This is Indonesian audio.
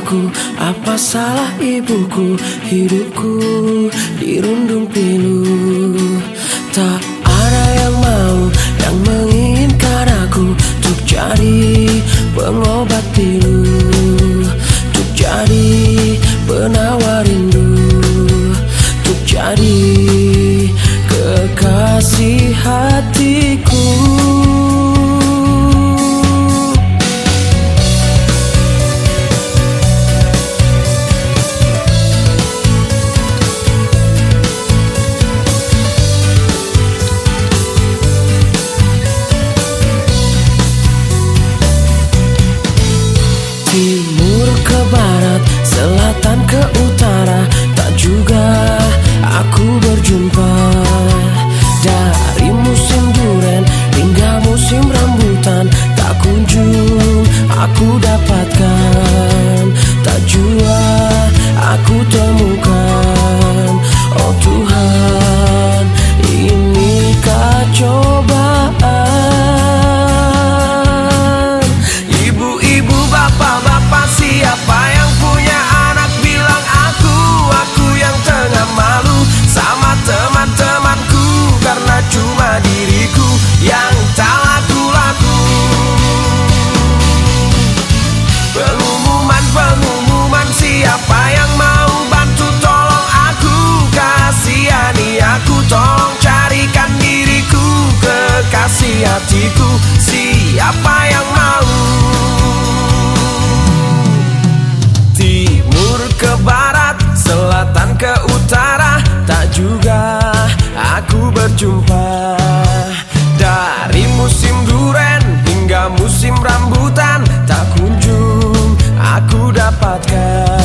aku, apa salah ibuku? Hidupku dirundung pilu. Tak ada yang mau, yang menginginkan aku untuk jadi pengobat pilu, untuk jadi penawar rindu, untuk jadi kekasih hatiku. Timur ke barat, selatan ke utara, tak juga aku berjumpa. Dari musim duren hingga musim rambutan, tak kunjung aku dapatkan, tak jua aku temukan. Oh Tuhan, inikah cobaan? Ibu-ibu, bapak-bapak, siapa yang punya anak bilang aku yang tengah malu sama teman-temanku, karena cuma diriku yang tak laku-laku. Pengumuman, siapa yang mau bantu tolong aku, kasihani aku, tolong carikan diriku kekasih hatiku. Siapa yang mau? Timur ke barat, selatan ke utara, tak juga aku berjumpa. Dari musim duren hingga musim rambutan, tak kunjung aku dapatkan.